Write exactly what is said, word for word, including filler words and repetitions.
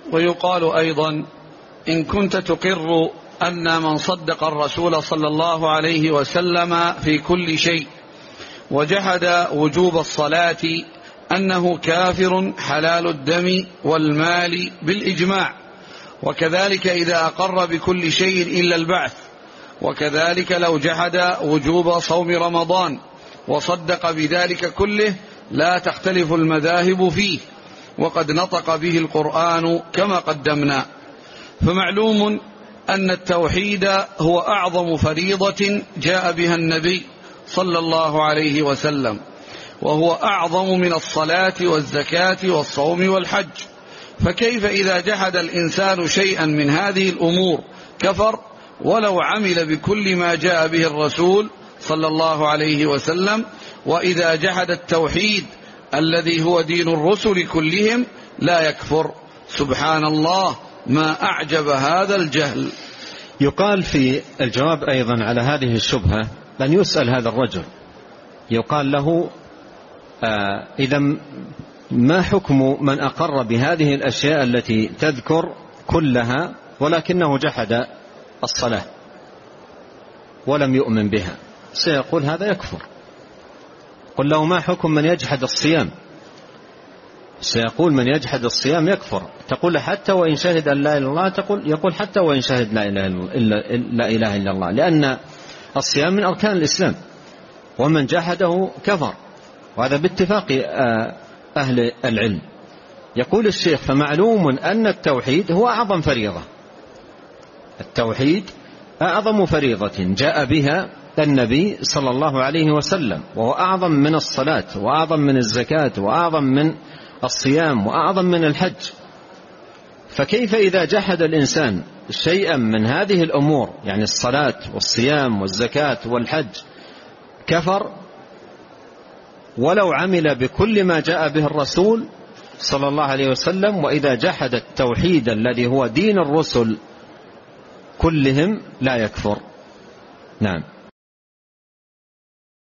ويقال أيضا: إن كنت تقر أن من صدق الرسول صلى الله عليه وسلم في كل شيء وجحد وجوب الصلاة أنه كافر حلال الدم والمال بالإجماع، وكذلك إذا أقر بكل شيء إلا البعث، وكذلك لو جحد وجوب صوم رمضان وصدق بذلك كله لا تختلف المذاهب فيه، وقد نطق به القرآن كما قدمنا. فمعلوم أن التوحيد هو أعظم فريضة جاء بها النبي صلى الله عليه وسلم، وهو أعظم من الصلاة والزكاة والصوم والحج. فكيف إذا جحد الإنسان شيئا من هذه الأمور كفر ولو عمل بكل ما جاء به الرسول صلى الله عليه وسلم؟ وإذا جحد التوحيد الذي هو دين الرسل كلهم لا يكفر. سبحان الله، ما أعجب هذا الجهل. يقال في الجواب أيضا على هذه الشبهة لن يسأل هذا الرجل، يقال له: آه إذا ما حكم من أقر بهذه الأشياء التي تذكر كلها ولكنه جحد الصلاة ولم يؤمن بها؟ سيقول هذا يكفر. قل له: ما حكم من يجحد الصيام؟ سيقول: من يجحد الصيام يكفر. تقول: حتى وإن شهد أن لا إله إلا الله؟ تقول يقول: حتى وإن شهد لا إله إلا, لا إله إلا الله، لأن الصيام من أركان الإسلام، ومن جحده كفر، وهذا باتفاق أهل العلم. يقول الشيخ: فمعلوم أن التوحيد هو أعظم فريضة، التوحيد أعظم فريضة جاء بها النبي صلى الله عليه وسلم، وهو أعظم من الصلاة وأعظم من الزكاة وأعظم من الصيام وأعظم من الحج. فكيف إذا جحد الإنسان شيئا من هذه الأمور، يعني الصلاة والصيام والزكاة والحج، كفر ولو عمل بكل ما جاء به الرسول صلى الله عليه وسلم؟ وإذا جحد التوحيد الذي هو دين الرسل كلهم لا يكفر. نعم.